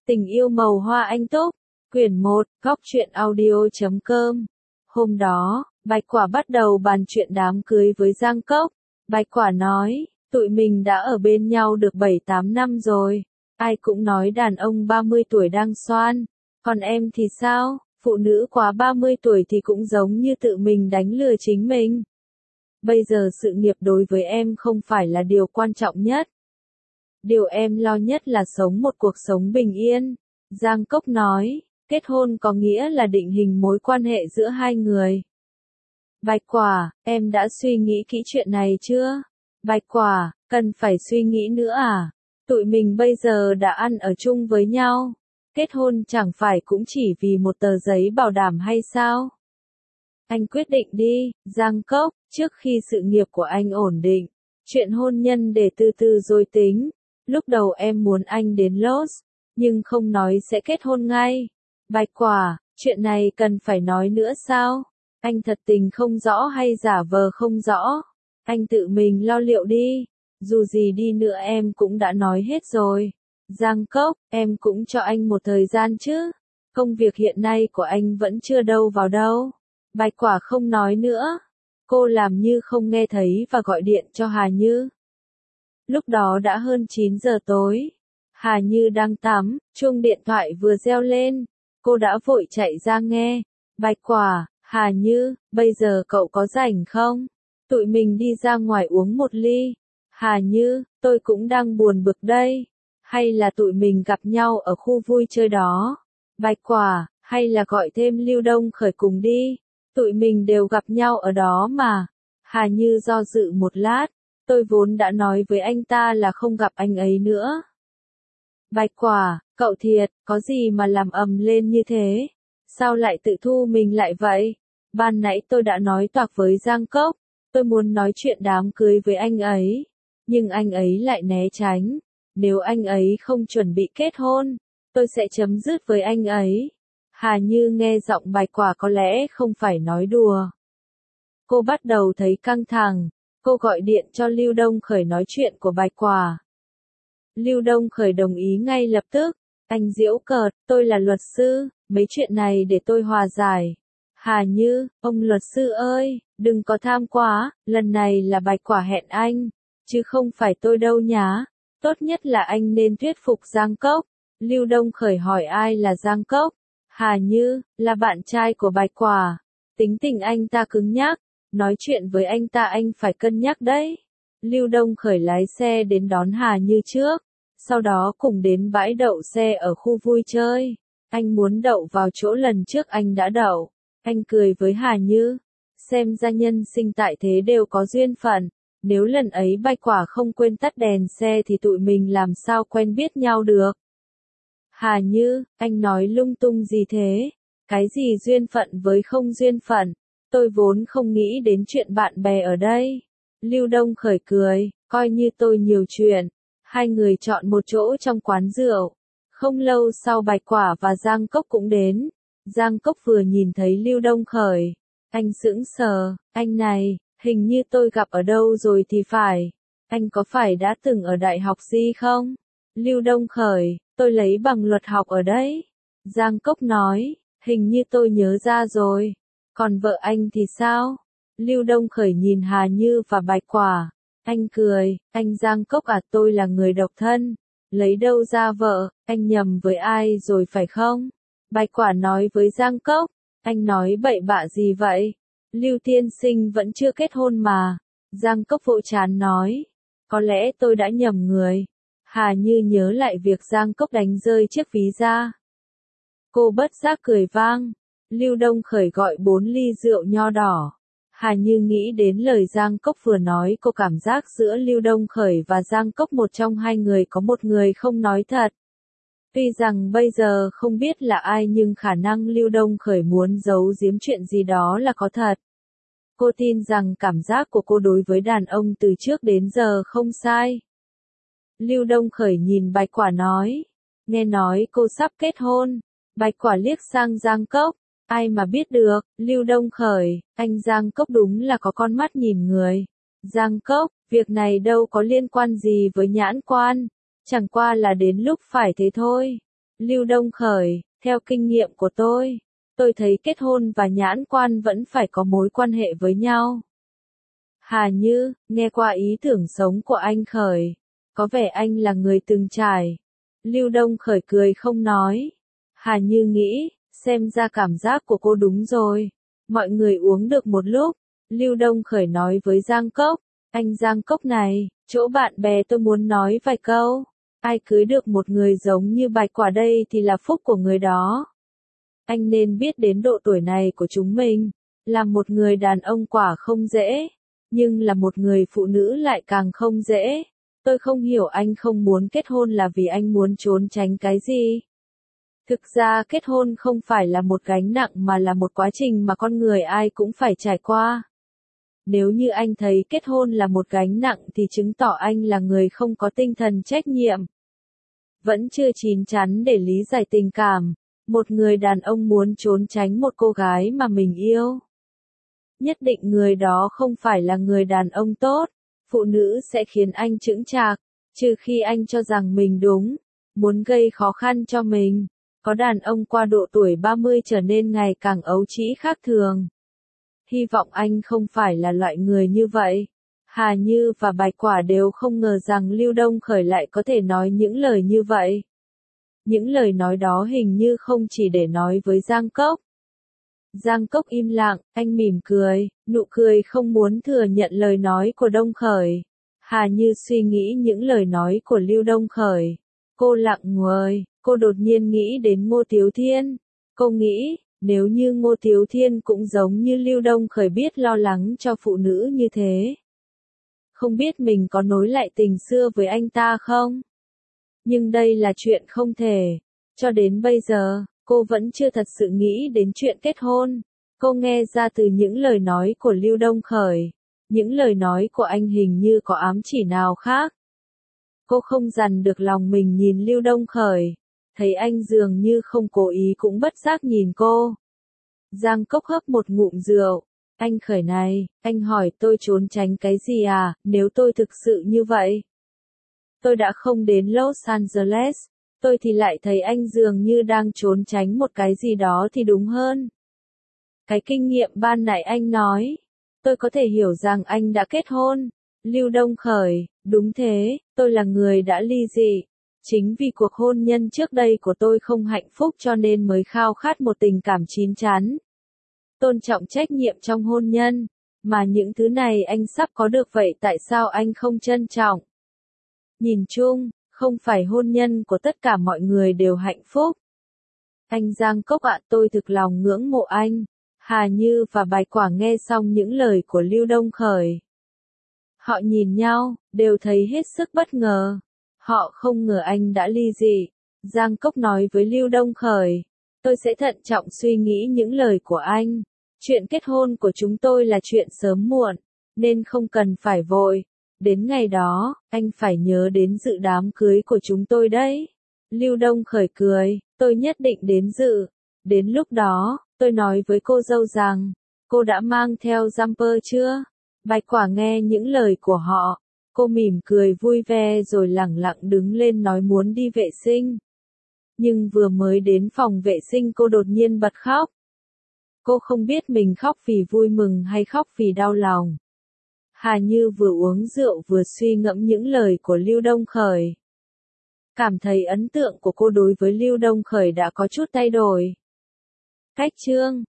Tình yêu màu hoa anh túc, quyển 1, góc truyện audio.com. Hôm đó, Bạch Quả bắt đầu bàn chuyện đám cưới với Giang Cốc. Bạch Quả nói, tụi mình đã ở bên nhau được 7-8 năm rồi. Ai cũng nói đàn ông 30 tuổi đang xoan. Còn em thì sao? Phụ nữ quá 30 tuổi thì cũng giống như tự mình đánh lừa chính mình. Bây giờ sự nghiệp đối với em không phải là điều quan trọng nhất. Điều em lo nhất là sống một cuộc sống bình yên. Giang Cốc nói, kết hôn có nghĩa là định hình mối quan hệ giữa hai người. Bạch Quả, em đã suy nghĩ kỹ chuyện này chưa? Bạch Quả, cần phải suy nghĩ nữa à? Tụi mình bây giờ đã ăn ở chung với nhau. Kết hôn chẳng phải cũng chỉ vì một tờ giấy bảo đảm hay sao? Anh quyết định đi, Giang Cốc, trước khi sự nghiệp của anh ổn định. Chuyện hôn nhân để từ từ rồi tính. Lúc đầu em muốn anh đến Los, nhưng không nói sẽ kết hôn ngay. Bạch Quả, chuyện này cần phải nói nữa sao? Anh thật tình không rõ hay giả vờ không rõ? Anh tự mình lo liệu đi. Dù gì đi nữa em cũng đã nói hết rồi. Giang Cốc, em cũng cho anh một thời gian chứ. Công việc hiện nay của anh vẫn chưa đâu vào đâu. Bạch Quả không nói nữa. Cô làm như không nghe thấy và gọi điện cho Hà Như. Lúc đó đã hơn 9 giờ tối. Hà Như đang tắm, chuông điện thoại vừa reo lên. Cô đã vội chạy ra nghe. Bạch Quả, Hà Như, bây giờ cậu có rảnh không? Tụi mình đi ra ngoài uống một ly. Hà Như, tôi cũng đang buồn bực đây. Hay là tụi mình gặp nhau ở khu vui chơi đó? Bạch Quả, hay là gọi thêm Lưu Đông Khởi cùng đi? Tụi mình đều gặp nhau ở đó mà. Hà Như do dự một lát. Tôi vốn đã nói với anh ta là không gặp anh ấy nữa. Bạch Quả, cậu thiệt, có gì mà làm ầm lên như thế? Sao lại tự thu mình lại vậy? Ban nãy tôi đã nói toạc với Giang Cốc. Tôi muốn nói chuyện đám cưới với anh ấy. Nhưng anh ấy lại né tránh. Nếu anh ấy không chuẩn bị kết hôn, tôi sẽ chấm dứt với anh ấy. Hà Như nghe giọng Bạch Quả có lẽ không phải nói đùa. Cô bắt đầu thấy căng thẳng. Cô gọi điện cho Lưu Đông Khởi nói chuyện của Bạch Quả. Lưu Đông Khởi đồng ý ngay lập tức. Anh giễu cợt, tôi là luật sư, mấy chuyện này để tôi hòa giải. Hà Như, ông luật sư ơi, đừng có tham quá, lần này là Bạch Quả hẹn anh, chứ không phải tôi đâu nhá. Tốt nhất là anh nên thuyết phục Giang Cốc. Lưu Đông Khởi hỏi ai là Giang Cốc. Hà Như, là bạn trai của Bạch Quả. Tính tình anh ta cứng nhắc. Nói chuyện với anh ta anh phải cân nhắc đấy. Lưu Đông Khởi lái xe đến đón Hà Như trước. Sau đó cùng đến bãi đậu xe ở khu vui chơi. Anh muốn đậu vào chỗ lần trước anh đã đậu. Anh cười với Hà Như. Xem ra nhân sinh tại thế đều có duyên phận. Nếu lần ấy Bạch Quả không quên tắt đèn xe thì tụi mình làm sao quen biết nhau được. Hà Như, anh nói lung tung gì thế? Cái gì duyên phận với không duyên phận? Tôi vốn không nghĩ đến chuyện bạn bè ở đây. Lưu Đông Khởi cười, coi như tôi nhiều chuyện. Hai người chọn một chỗ trong quán rượu. Không lâu sau Bạch Quả và Giang Cốc cũng đến. Giang Cốc vừa nhìn thấy Lưu Đông Khởi. Anh sững sờ, anh này, hình như tôi gặp ở đâu rồi thì phải. Anh có phải đã từng ở đại học gì không? Lưu Đông Khởi, tôi lấy bằng luật học ở đấy. Giang Cốc nói, hình như tôi nhớ ra rồi. Còn vợ anh thì sao? Lưu Đông Khởi nhìn Hà Như và Bạch Quả. Anh cười, anh Giang Cốc à, tôi là người độc thân. Lấy đâu ra vợ, anh nhầm với ai rồi phải không? Bạch Quả nói với Giang Cốc. Anh nói bậy bạ gì vậy? Lưu tiên sinh vẫn chưa kết hôn mà. Giang Cốc vỗ trán nói. Có lẽ tôi đã nhầm người. Hà Như nhớ lại việc Giang Cốc đánh rơi chiếc ví ra. Cô bất giác cười vang. Lưu Đông Khởi gọi 4 ly rượu nho đỏ. Hà Như nghĩ đến lời Giang Cốc vừa nói, cô cảm giác giữa Lưu Đông Khởi và Giang Cốc một trong hai người có một người không nói thật. Tuy rằng bây giờ không biết là ai nhưng khả năng Lưu Đông Khởi muốn giấu giếm chuyện gì đó là có thật. Cô tin rằng cảm giác của cô đối với đàn ông từ trước đến giờ không sai. Lưu Đông Khởi nhìn Bạch Quả nói. Nghe nói cô sắp kết hôn. Bạch Quả liếc sang Giang Cốc. Ai mà biết được, Lưu Đông Khởi, anh Giang Cốc đúng là có con mắt nhìn người. Giang Cốc, việc này đâu có liên quan gì với nhãn quan. Chẳng qua là đến lúc phải thế thôi. Lưu Đông Khởi, theo kinh nghiệm của tôi thấy kết hôn và nhãn quan vẫn phải có mối quan hệ với nhau. Hà Như, nghe qua ý tưởng sống của anh Khởi, có vẻ anh là người từng trải. Lưu Đông Khởi cười không nói. Hà Như nghĩ, xem ra cảm giác của cô đúng rồi. Mọi người uống được một lúc, Lưu Đông Khởi nói với Giang Cốc, anh Giang Cốc này, chỗ bạn bè tôi muốn nói vài câu. Ai cưới được một người giống như Bạch Quả đây thì là phúc của người đó. Anh nên biết đến độ tuổi này của chúng mình, là một người đàn ông quả không dễ, nhưng là một người phụ nữ lại càng không dễ. Tôi không hiểu anh không muốn kết hôn là vì anh muốn trốn tránh cái gì. Thực ra kết hôn không phải là một gánh nặng mà là một quá trình mà con người ai cũng phải trải qua. Nếu như anh thấy kết hôn là một gánh nặng thì chứng tỏ anh là người không có tinh thần trách nhiệm. Vẫn chưa chín chắn để lý giải tình cảm, một người đàn ông muốn trốn tránh một cô gái mà mình yêu. Nhất định người đó không phải là người đàn ông tốt, phụ nữ sẽ khiến anh chững chạc, trừ khi anh cho rằng mình đúng, muốn gây khó khăn cho mình. Có đàn ông qua độ tuổi 30 trở nên ngày càng ấu trĩ khác thường. Hy vọng anh không phải là loại người như vậy. Hà Như và Bạch Quả đều không ngờ rằng Lưu Đông Khởi lại có thể nói những lời như vậy. Những lời nói đó hình như không chỉ để nói với Giang Cốc. Giang Cốc im lặng, anh mỉm cười, nụ cười không muốn thừa nhận lời nói của Đông Khởi. Hà Như suy nghĩ những lời nói của Lưu Đông Khởi. Cô lặng người, cô đột nhiên nghĩ đến Ngô Tiếu Thiên. Cô nghĩ, nếu như Ngô Tiếu Thiên cũng giống như Lưu Đông Khởi biết lo lắng cho phụ nữ như thế. Không biết mình có nối lại tình xưa với anh ta không? Nhưng đây là chuyện không thể. Cho đến bây giờ, cô vẫn chưa thật sự nghĩ đến chuyện kết hôn. Cô nghe ra từ những lời nói của Lưu Đông Khởi. Những lời nói của anh hình như có ám chỉ nào khác. Cô không dằn được lòng mình nhìn Lưu Đông Khởi. Thấy anh dường như không cố ý cũng bất giác nhìn cô. Giang Cốc hấp một ngụm rượu. Anh Khởi này, anh hỏi tôi trốn tránh cái gì à, nếu tôi thực sự như vậy? Tôi đã không đến Los Angeles, tôi thì lại thấy anh dường như đang trốn tránh một cái gì đó thì đúng hơn. Cái kinh nghiệm ban nãy anh nói, tôi có thể hiểu rằng anh đã kết hôn. Lưu Đông Khởi, đúng thế, tôi là người đã ly dị. Chính vì cuộc hôn nhân trước đây của tôi không hạnh phúc cho nên mới khao khát một tình cảm chín chắn. Tôn trọng trách nhiệm trong hôn nhân, mà những thứ này anh sắp có được vậy tại sao anh không trân trọng? Nhìn chung, không phải hôn nhân của tất cả mọi người đều hạnh phúc. Anh Giang Cốc ạ, tôi thực lòng ngưỡng mộ anh. Hà Như và Bạch Quả nghe xong những lời của Lưu Đông Khởi. Họ nhìn nhau, đều thấy hết sức bất ngờ. Họ không ngờ anh đã ly dị. Giang Cốc nói với Lưu Đông Khởi, tôi sẽ thận trọng suy nghĩ những lời của anh. Chuyện kết hôn của chúng tôi là chuyện sớm muộn, nên không cần phải vội. Đến ngày đó, anh phải nhớ đến dự đám cưới của chúng tôi đấy. Lưu Đông Khởi cười, tôi nhất định đến dự. Đến lúc đó, tôi nói với cô dâu rằng, cô đã mang theo jumper chưa? Bạch Quả nghe những lời của họ. Cô mỉm cười vui vẻ rồi lẳng lặng đứng lên nói muốn đi vệ sinh. Nhưng vừa mới đến phòng vệ sinh cô đột nhiên bật khóc. Cô không biết mình khóc vì vui mừng hay khóc vì đau lòng. Hà Như vừa uống rượu vừa suy ngẫm những lời của Lưu Đông Khởi. Cảm thấy ấn tượng của cô đối với Lưu Đông Khởi đã có chút thay đổi. Cách chương